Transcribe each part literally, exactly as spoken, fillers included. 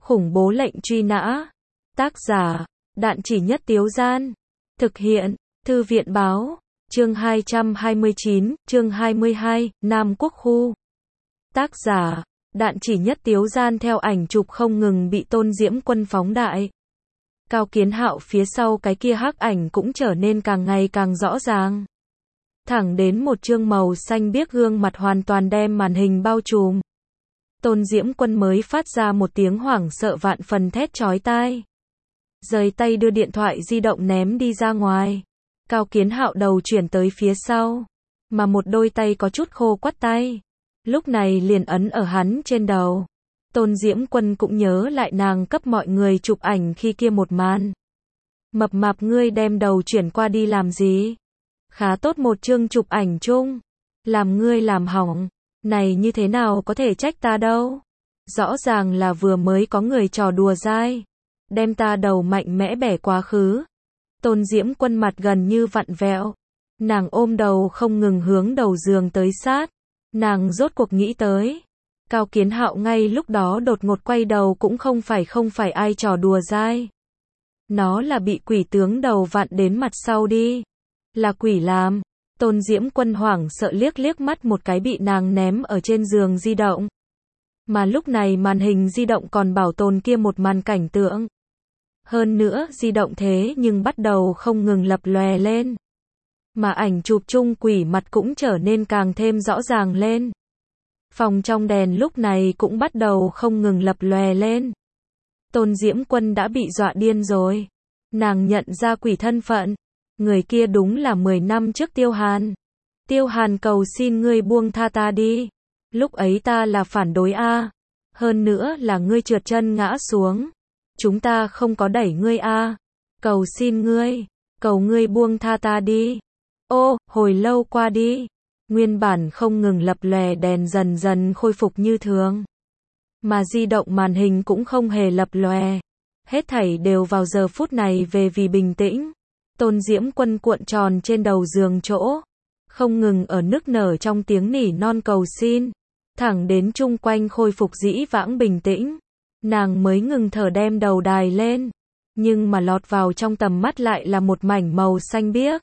Khủng bố lệnh truy nã. Tác giả, Đạn Chỉ Nhất Tiếu Gian. Thực hiện, Thư viện Báo. Chương hai trăm hai mươi chín, chương hai mươi hai, Nam Quốc Khu. Tác giả, Đạn Chỉ Nhất Tiếu Gian. Theo ảnh chụp không ngừng bị Tôn Diễm Quân phóng đại. Cao Kiến Hạo phía sau cái kia hắc ảnh cũng trở nên càng ngày càng rõ ràng. Thẳng đến một chương màu xanh biếc gương mặt hoàn toàn đem màn hình bao trùm. Tôn Diễm Quân mới phát ra một tiếng hoảng sợ vạn phần thét chói tai. Giời tay đưa điện thoại di động ném đi ra ngoài. Cao Kiến Hạo đầu chuyển tới phía sau. Mà một đôi tay có chút khô quắt tay. Lúc này liền ấn ở hắn trên đầu. Tôn Diễm Quân cũng nhớ lại nàng cấp mọi người chụp ảnh khi kia một màn. Mập mạp ngươi đem đầu chuyển qua đi làm gì? Khá tốt một chương chụp ảnh chung. Làm ngươi làm hỏng. Này như thế nào có thể trách ta đâu. Rõ ràng là vừa mới có người trò đùa dai. Đem ta đầu mạnh mẽ bẻ quá khứ. Tôn Diễm Quân mặt gần như vặn vẹo. Nàng ôm đầu không ngừng hướng đầu giường tới sát. Nàng rốt cuộc nghĩ tới. Cao Kiến Hạo ngay lúc đó đột ngột quay đầu cũng không phải không phải ai trò đùa dai. Nó là bị quỷ tướng đầu vặn đến mặt sau đi. Là quỷ làm. Tôn Diễm Quân hoảng sợ liếc liếc mắt một cái bị nàng ném ở trên giường di động. Mà lúc này màn hình di động còn bảo tồn kia một màn cảnh tượng. Hơn nữa di động thế nhưng bắt đầu không ngừng lập lòe lên. Mà ảnh chụp chung quỷ mặt cũng trở nên càng thêm rõ ràng lên. Phòng trong đèn lúc này cũng bắt đầu không ngừng lập lòe lên. Tôn Diễm Quân đã bị dọa điên rồi. Nàng nhận ra quỷ thân phận. Người kia đúng là mười năm trước Tiêu Hàn. Tiêu Hàn cầu xin ngươi buông tha ta đi. Lúc ấy ta là phản đối a. Hơn nữa là ngươi trượt chân ngã xuống. Chúng ta không có đẩy ngươi a. Cầu xin ngươi. Cầu ngươi buông tha ta đi. Ô, hồi lâu qua đi. Nguyên bản không ngừng lập lòe đèn dần dần khôi phục như thường. Mà di động màn hình cũng không hề lập lòe. Hết thảy đều vào giờ phút này về vì bình tĩnh. Tôn Diễm Quân cuộn tròn trên đầu giường chỗ. Không ngừng ở nức nở trong tiếng nỉ non cầu xin. Thẳng đến chung quanh khôi phục dĩ vãng bình tĩnh. Nàng mới ngừng thở đem đầu đài lên. Nhưng mà lọt vào trong tầm mắt lại là một mảnh màu xanh biếc.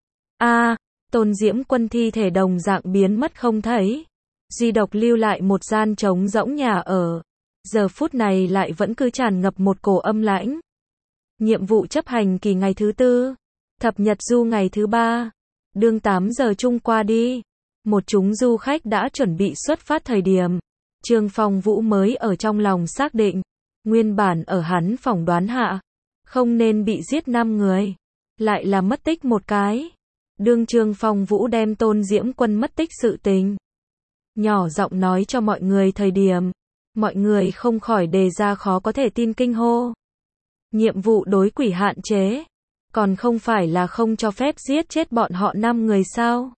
A, Tôn Diễm Quân thi thể đồng dạng biến mất không thấy. Duy độc lưu lại một gian trống rỗng nhà ở. Giờ phút này lại vẫn cứ tràn ngập một cổ âm lãnh. Nhiệm vụ chấp hành kỳ ngày thứ tư. Thập nhật du ngày thứ ba. Đương tám giờ chung qua đi. Một chúng du khách đã chuẩn bị xuất phát thời điểm. Trương Phong Vũ mới ở trong lòng xác định. Nguyên bản ở hắn phỏng đoán hạ. Không nên bị giết năm người. Lại là mất tích một cái. Đương Trương Phong Vũ đem Tôn Diễm Quân mất tích sự tình. Nhỏ giọng nói cho mọi người thời điểm. Mọi người không khỏi đề ra khó có thể tin kinh hô. Nhiệm vụ đối quỷ hạn chế. Còn không phải là không cho phép giết chết bọn họ năm người sao?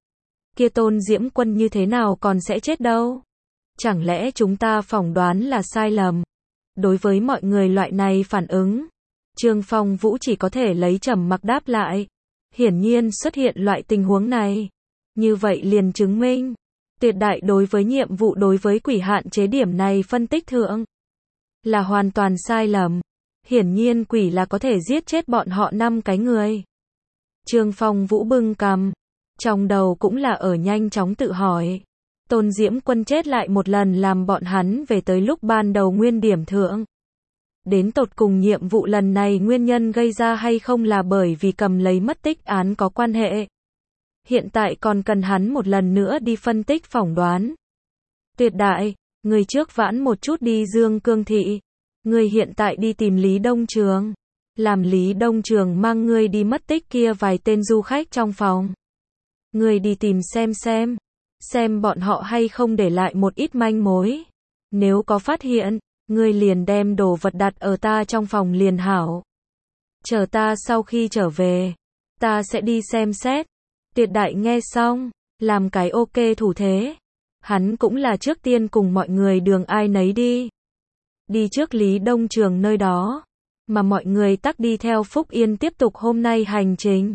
Kia Tôn Diễm Quân như thế nào còn sẽ chết đâu? Chẳng lẽ chúng ta phỏng đoán là sai lầm? Đối với mọi người loại này phản ứng, Trương Phong Vũ chỉ có thể lấy trầm mặc đáp lại. Hiển nhiên xuất hiện loại tình huống này. Như vậy liền chứng minh, tuyệt đại đối với nhiệm vụ đối với quỷ hạn chế điểm này phân tích thượng là hoàn toàn sai lầm. Hiển nhiên quỷ là có thể giết chết bọn họ năm cái người. Trương Phong Vũ bưng cằm, trong đầu cũng là ở nhanh chóng tự hỏi. Tôn Diễm Quân chết lại một lần làm bọn hắn về tới lúc ban đầu nguyên điểm thượng. Đến tột cùng nhiệm vụ lần này nguyên nhân gây ra hay không là bởi vì cầm lấy mất tích án có quan hệ. Hiện tại còn cần hắn một lần nữa đi phân tích phỏng đoán. Tuyệt đại, người trước vãn một chút đi Dương Cương Thị. Ngươi hiện tại đi tìm Lý Đông Trường. Làm Lý Đông Trường mang ngươi đi mất tích kia vài tên du khách trong phòng. Ngươi đi tìm xem xem. Xem bọn họ hay không để lại một ít manh mối. Nếu có phát hiện, ngươi liền đem đồ vật đặt ở ta trong phòng liền hảo. Chờ ta sau khi trở về. Ta sẽ đi xem xét. Tuyệt đại nghe xong. Làm cái ok thủ thế. Hắn cũng là trước tiên cùng mọi người đường ai nấy đi. Đi trước Lý Đông Trường nơi đó, mà mọi người tắc đi theo Phúc Yên tiếp tục hôm nay hành trình.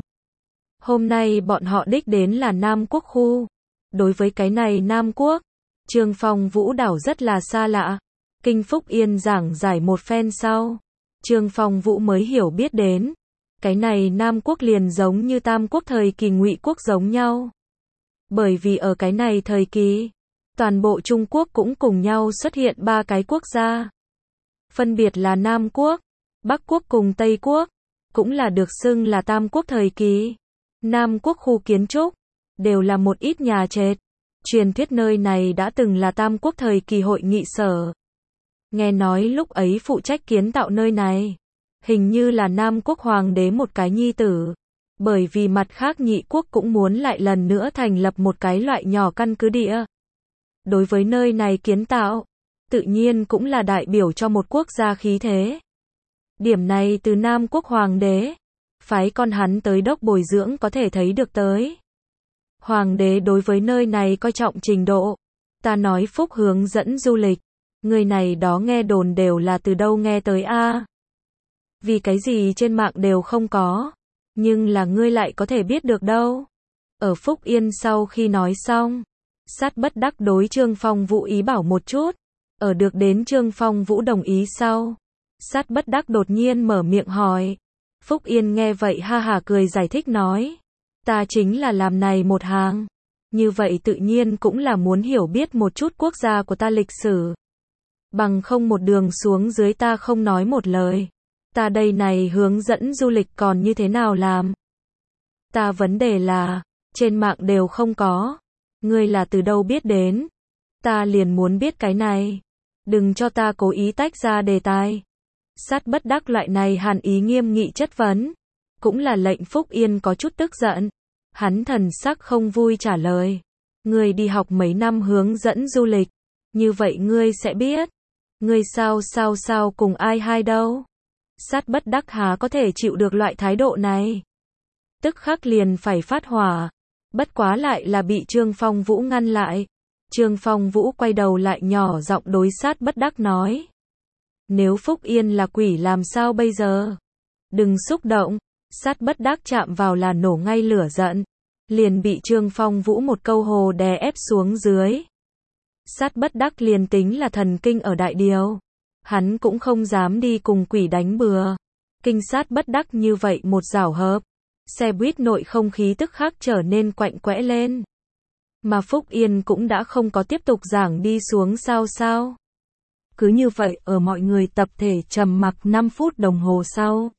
Hôm nay bọn họ đích đến là Nam Quốc khu. Đối với cái này Nam Quốc, Trương Phong Vũ đảo rất là xa lạ. Kinh Phúc Yên giảng giải một phen sau, Trương Phong Vũ mới hiểu biết đến, cái này Nam Quốc liền giống như Tam Quốc thời kỳ Ngụy Quốc giống nhau. Bởi vì ở cái này thời kỳ, toàn bộ Trung Quốc cũng cùng nhau xuất hiện ba cái quốc gia. Phân biệt là Nam Quốc, Bắc Quốc cùng Tây Quốc, cũng là được xưng là Tam Quốc thời kỳ. Nam Quốc khu kiến trúc, đều là một ít nhà trệt. Truyền thuyết nơi này đã từng là Tam Quốc thời kỳ hội nghị sở. Nghe nói lúc ấy phụ trách kiến tạo nơi này, hình như là Nam Quốc hoàng đế một cái nhi tử. Bởi vì mặt khác Nhị Quốc cũng muốn lại lần nữa thành lập một cái loại nhỏ căn cứ địa. Đối với nơi này kiến tạo, tự nhiên cũng là đại biểu cho một quốc gia khí thế. Điểm này từ Nam Quốc hoàng đế, phái con hắn tới đốc bồi dưỡng có thể thấy được tới. Hoàng đế đối với nơi này coi trọng trình độ. Ta nói Phúc hướng dẫn du lịch, người này đó nghe đồn đều là từ đâu nghe tới a? Vì cái gì trên mạng đều không có, nhưng là ngươi lại có thể biết được đâu. Ở Phúc Yên sau khi nói xong, Sát Bất Đắc đối Trương Phong Vũ ý bảo một chút. Ở được đến Trương Phong Vũ đồng ý sau, Sát Bất Đắc đột nhiên mở miệng hỏi. Phúc Yên nghe vậy ha hả cười giải thích nói, ta chính là làm này một hàng, như vậy tự nhiên cũng là muốn hiểu biết một chút quốc gia của ta lịch sử. Bằng không một đường xuống dưới ta không nói một lời, ta đây này hướng dẫn du lịch còn như thế nào làm? Ta vấn đề là, trên mạng đều không có, ngươi là từ đâu biết đến? Ta liền muốn biết cái này, đừng cho ta cố ý tách ra đề tài. Sát Bất Đắc loại này hàn ý nghiêm nghị chất vấn, cũng là lệnh Phúc Yên có chút tức giận. Hắn thần sắc không vui trả lời, ngươi đi học mấy năm hướng dẫn du lịch, như vậy ngươi sẽ biết. Ngươi sao sao sao cùng ai hai đâu? Sát Bất Đắc há có thể chịu được loại thái độ này. Tức khắc liền phải phát hỏa, bất quá lại là bị Trương Phong Vũ ngăn lại. Trương Phong Vũ quay đầu lại nhỏ giọng đối Sát Bất Đắc nói, nếu Phúc Yên là quỷ làm sao bây giờ? Đừng xúc động. Sát Bất Đắc chạm vào là nổ ngay lửa giận, liền bị Trương Phong Vũ một câu hồ đè ép xuống dưới. Sát Bất Đắc liền tính là thần kinh ở đại điều, hắn cũng không dám đi cùng quỷ đánh bừa. Kinh Sát Bất Đắc như vậy một giảo hợp, xe buýt nội không khí tức khắc trở nên quạnh quẽ lên. Mà Phúc Yên cũng đã không có tiếp tục giảng đi xuống sao sao. Cứ như vậy ở mọi người tập thể trầm mặc năm phút đồng hồ sau,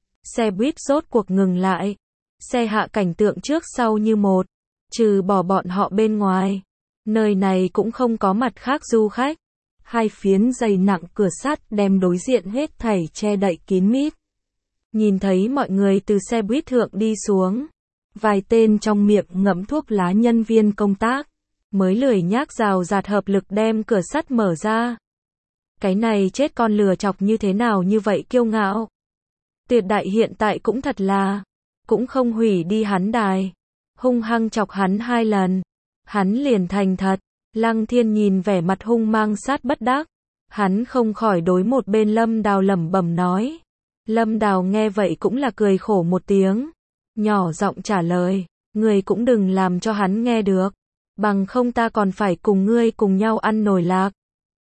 xe buýt rốt cuộc ngừng lại. Xe hạ cảnh tượng trước sau như một, trừ bỏ bọn họ bên ngoài, nơi này cũng không có mặt khác du khách. Hai phiến dày nặng cửa sắt đem đối diện hết thảy che đậy kín mít. Nhìn thấy mọi người từ xe buýt thượng đi xuống, vài tên trong miệng ngậm thuốc lá nhân viên công tác mới lười nhác rào rạt hợp lực đem cửa sắt mở ra. Cái này chết con lừa chọc như thế nào như vậy kiêu ngạo. Tuyệt đại hiện tại cũng thật là, cũng không hủy đi hắn đài, hung hăng chọc hắn hai lần, hắn liền thành thật. Lăng Thiên nhìn vẻ mặt hung mang Sát Bất Đắc, hắn không khỏi đối một bên Lâm Đào lẩm bẩm nói. Lâm Đào nghe vậy cũng là cười khổ một tiếng, nhỏ giọng trả lời, ngươi cũng đừng làm cho hắn nghe được, bằng không ta còn phải cùng ngươi cùng nhau ăn nồi lạc.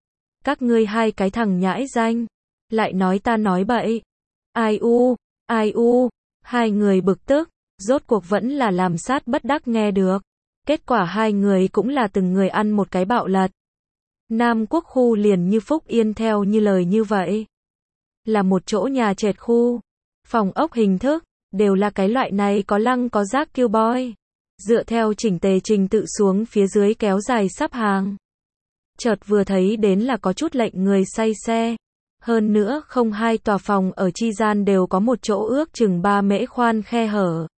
Các ngươi hai cái thằng nhãi danh, lại nói ta nói bậy. Ai u, ai u, hai người bực tức, rốt cuộc vẫn là làm Sát Bất Đắc nghe được. Kết quả hai người cũng là từng người ăn một cái bạo lật. Nam Quốc khu liền như Phúc Yên theo như lời như vậy. Là một chỗ nhà trệt khu, phòng ốc hình thức, đều là cái loại này có lăng có rác kêu boy. Dựa theo chỉnh tề trình tự xuống phía dưới kéo dài sắp hàng. Chợt vừa thấy đến là có chút lệnh người say xe. Hơn nữa không hai tòa phòng ở chi gian đều có một chỗ ước chừng ba mễ khoan khe hở.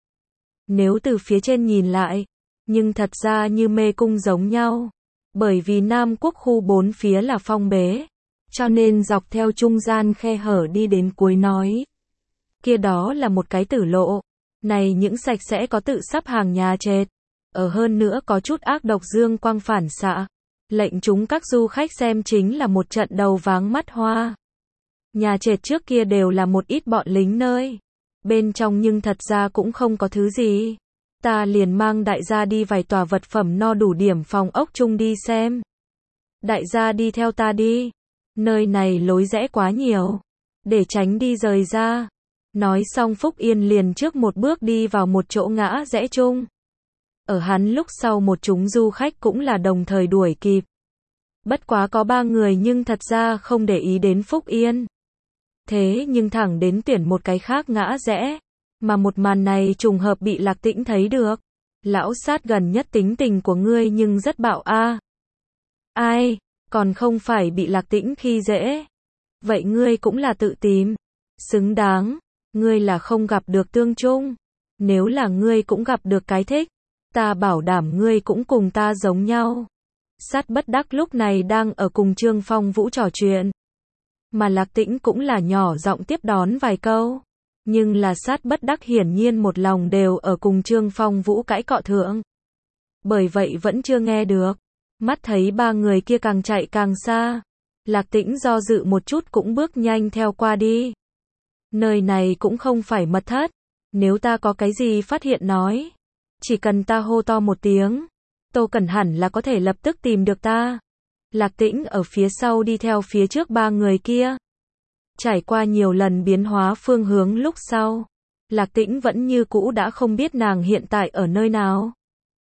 Nếu từ phía trên nhìn lại, nhưng thật ra như mê cung giống nhau. Bởi vì Nam Quốc khu bốn phía là phong bế, cho nên dọc theo trung gian khe hở đi đến cuối nói. Kia đó là một cái tử lộ. Này những sạch sẽ có tự sắp hàng nhà trệt. Ở hơn nữa có chút ác độc dương quang phản xạ. Lệnh chúng các du khách xem chính là một trận đầu váng mắt hoa. Nhà trệt trước kia đều là một ít bọn lính nơi. Bên trong nhưng thật ra cũng không có thứ gì. Ta liền mang đại gia đi vài tòa vật phẩm no đủ điểm phòng ốc chung đi xem. Đại gia đi theo ta đi. Nơi này lối rẽ quá nhiều, để tránh đi rời ra. Nói xong Phúc Yên liền trước một bước đi vào một chỗ ngã rẽ chung. Ở hắn lúc sau một chúng du khách cũng là đồng thời đuổi kịp. Bất quá có ba người nhưng thật ra không để ý đến Phúc Yên. Thế nhưng thẳng đến tuyển một cái khác ngã rẽ, mà một màn này trùng hợp bị Lạc Tĩnh thấy được. Lão sát gần nhất tính tình của ngươi nhưng rất bạo a. À. Ai, còn không phải bị Lạc Tĩnh khi dễ. Vậy ngươi cũng là tự tìm. Xứng đáng, ngươi là không gặp được tương chung. Nếu là ngươi cũng gặp được cái thích, ta bảo đảm ngươi cũng cùng ta giống nhau. Sát Bất Đắc lúc này đang ở cùng Trương Phong Vũ trò chuyện. Mà Lạc Tĩnh cũng là nhỏ giọng tiếp đón vài câu. Nhưng là Sát Bất Đắc hiển nhiên một lòng đều ở cùng Trương Phong Vũ cãi cọ thượng. Bởi vậy vẫn chưa nghe được. Mắt thấy ba người kia càng chạy càng xa. Lạc Tĩnh do dự một chút cũng bước nhanh theo qua đi. Nơi này cũng không phải mật thất. Nếu ta có cái gì phát hiện nói. Chỉ cần ta hô to một tiếng. Tô Cẩn hẳn là có thể lập tức tìm được ta. Lạc Tĩnh ở phía sau đi theo phía trước ba người kia. Trải qua nhiều lần biến hóa phương hướng lúc sau. Lạc Tĩnh vẫn như cũ đã không biết nàng hiện tại ở nơi nào.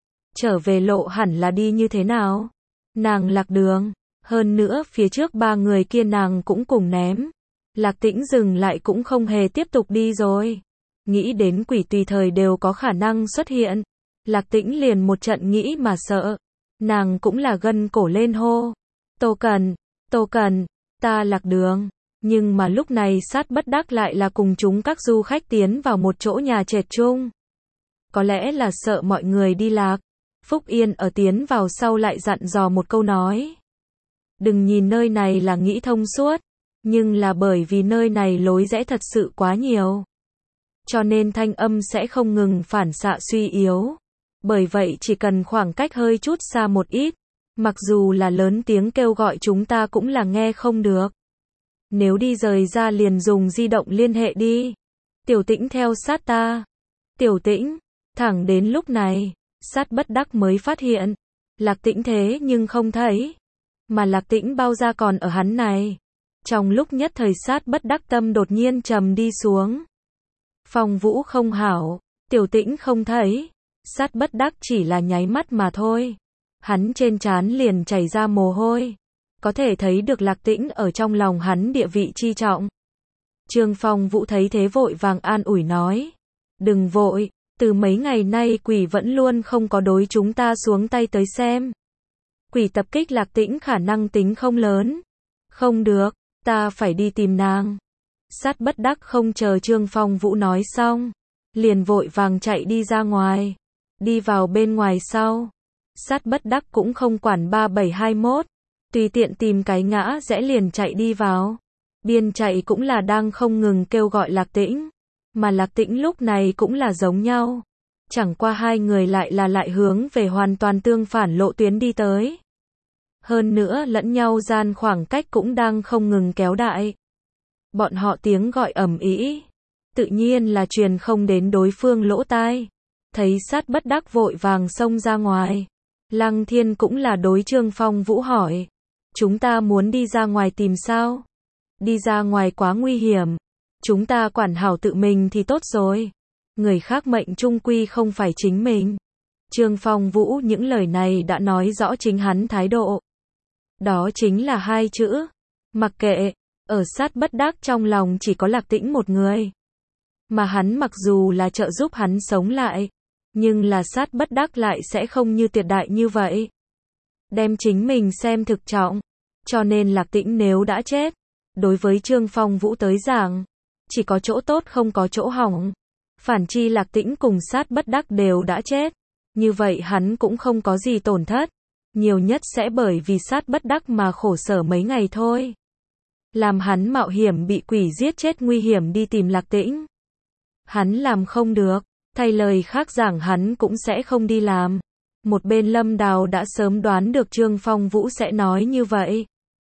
Trở về lộ hẳn là đi như thế nào. Nàng lạc đường. Hơn nữa phía trước ba người kia nàng cũng cùng ném. Lạc Tĩnh dừng lại cũng không hề tiếp tục đi rồi. Nghĩ đến quỷ tùy thời đều có khả năng xuất hiện. Lạc Tĩnh liền một trận nghĩ mà sợ. Nàng cũng là gân cổ lên hô. Tô Cần, Tô Cần, ta lạc đường. Nhưng mà lúc này Sát Bất Đắc lại là cùng chúng các du khách tiến vào một chỗ nhà trệt chung. Có lẽ là sợ mọi người đi lạc. Phúc Yên ở tiến vào sau lại dặn dò một câu nói. Đừng nhìn nơi này là nghĩ thông suốt. Nhưng là bởi vì nơi này lối rẽ thật sự quá nhiều. Cho nên thanh âm sẽ không ngừng phản xạ suy yếu. Bởi vậy chỉ cần khoảng cách hơi chút xa một ít. Mặc dù là lớn tiếng kêu gọi chúng ta cũng là nghe không được. Nếu đi rời ra liền dùng di động liên hệ đi. Tiểu Tĩnh theo sát ta. Tiểu Tĩnh, thẳng đến lúc này, Sát Bất Đắc mới phát hiện. Lạc Tĩnh thế nhưng không thấy. Mà Lạc Tĩnh bao ra còn ở hắn này. Trong lúc nhất thời Sát Bất Đắc tâm đột nhiên trầm đi xuống. Phong Vũ không hảo, Tiểu Tĩnh không thấy. Sát Bất Đắc chỉ là nháy mắt mà thôi. Hắn trên trán liền chảy ra mồ hôi. Có thể thấy được Lạc Tĩnh ở trong lòng hắn địa vị chi trọng. Trương Phong Vũ thấy thế vội vàng an ủi nói. Đừng vội, từ mấy ngày nay quỷ vẫn luôn không có đối chúng ta xuống tay tới xem. Quỷ tập kích Lạc Tĩnh khả năng tính không lớn. Không được, ta phải đi tìm nàng. Sát Bất Đắc không chờ Trương Phong Vũ nói xong. Liền vội vàng chạy đi ra ngoài. Đi vào bên ngoài sau. Sát Bất Đắc cũng không quản ba bảy hai mốt. Tùy tiện tìm cái ngã rẽ liền chạy đi vào. Biên chạy cũng là đang không ngừng kêu gọi Lạc Tĩnh. Mà Lạc Tĩnh lúc này cũng là giống nhau. Chẳng qua hai người lại là lại hướng về hoàn toàn tương phản lộ tuyến đi tới. Hơn nữa lẫn nhau gian khoảng cách cũng đang không ngừng kéo đại. Bọn họ tiếng gọi ầm ĩ, tự nhiên là truyền không đến đối phương lỗ tai. Thấy Sát Bất Đắc vội vàng xông ra ngoài. Lăng Thiên cũng là đối Trương Phong Vũ hỏi. Chúng ta muốn đi ra ngoài tìm sao? Đi ra ngoài quá nguy hiểm. Chúng ta quản hảo tự mình thì tốt rồi. Người khác mệnh chung quy không phải chính mình. Trương Phong Vũ những lời này đã nói rõ chính hắn thái độ. Đó chính là hai chữ. Mặc kệ. Ở Sát Bất Đắc trong lòng chỉ có Lạc Tĩnh một người. Mà hắn mặc dù là trợ giúp hắn sống lại. Nhưng là Sát Bất Đắc lại sẽ không như tuyệt đại như vậy. Đem chính mình xem thực trọng. Cho nên Lạc Tĩnh nếu đã chết. Đối với Trương Phong Vũ tới giảng. Chỉ có chỗ tốt không có chỗ hỏng. Phản chi Lạc Tĩnh cùng Sát Bất Đắc đều đã chết. Như vậy hắn cũng không có gì tổn thất. Nhiều nhất sẽ bởi vì Sát Bất Đắc mà khổ sở mấy ngày thôi. Làm hắn mạo hiểm bị quỷ giết chết nguy hiểm đi tìm Lạc Tĩnh. Hắn làm không được. Thay lời khác giảng hắn cũng sẽ không đi làm. Một bên Lâm Đào đã sớm đoán được Trương Phong Vũ sẽ nói như vậy.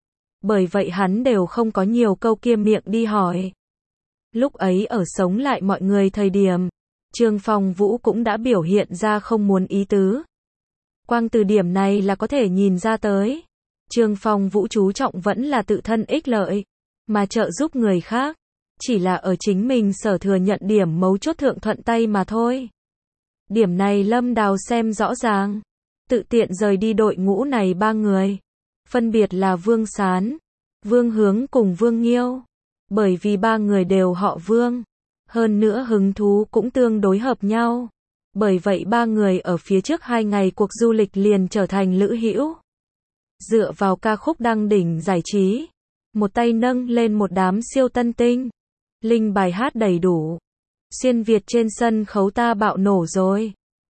Bởi vậy hắn đều không có nhiều câu kia miệng đi hỏi. Lúc ấy ở sống lại mọi người thời điểm, Trương Phong Vũ cũng đã biểu hiện ra không muốn ý tứ. Quang từ điểm này là có thể nhìn ra tới. Trương Phong Vũ chú trọng vẫn là tự thân ích lợi, mà trợ giúp người khác, chỉ là ở chính mình sở thừa nhận điểm mấu chốt thượng thuận tay mà thôi. Điểm này Lâm Đào xem rõ ràng, tự tiện rời đi đội ngũ này ba người, phân biệt là Vương Sán, Vương Hướng cùng Vương Nghiêu, bởi vì ba người đều họ Vương, hơn nữa hứng thú cũng tương đối hợp nhau. Bởi vậy ba người ở phía trước hai ngày cuộc du lịch liền trở thành lữ hữu. Dựa vào ca khúc đăng đỉnh giải trí, một tay nâng lên một đám siêu tân tinh, linh bài hát đầy đủ, xuyên Việt trên sân khấu ta bạo nổ rồi.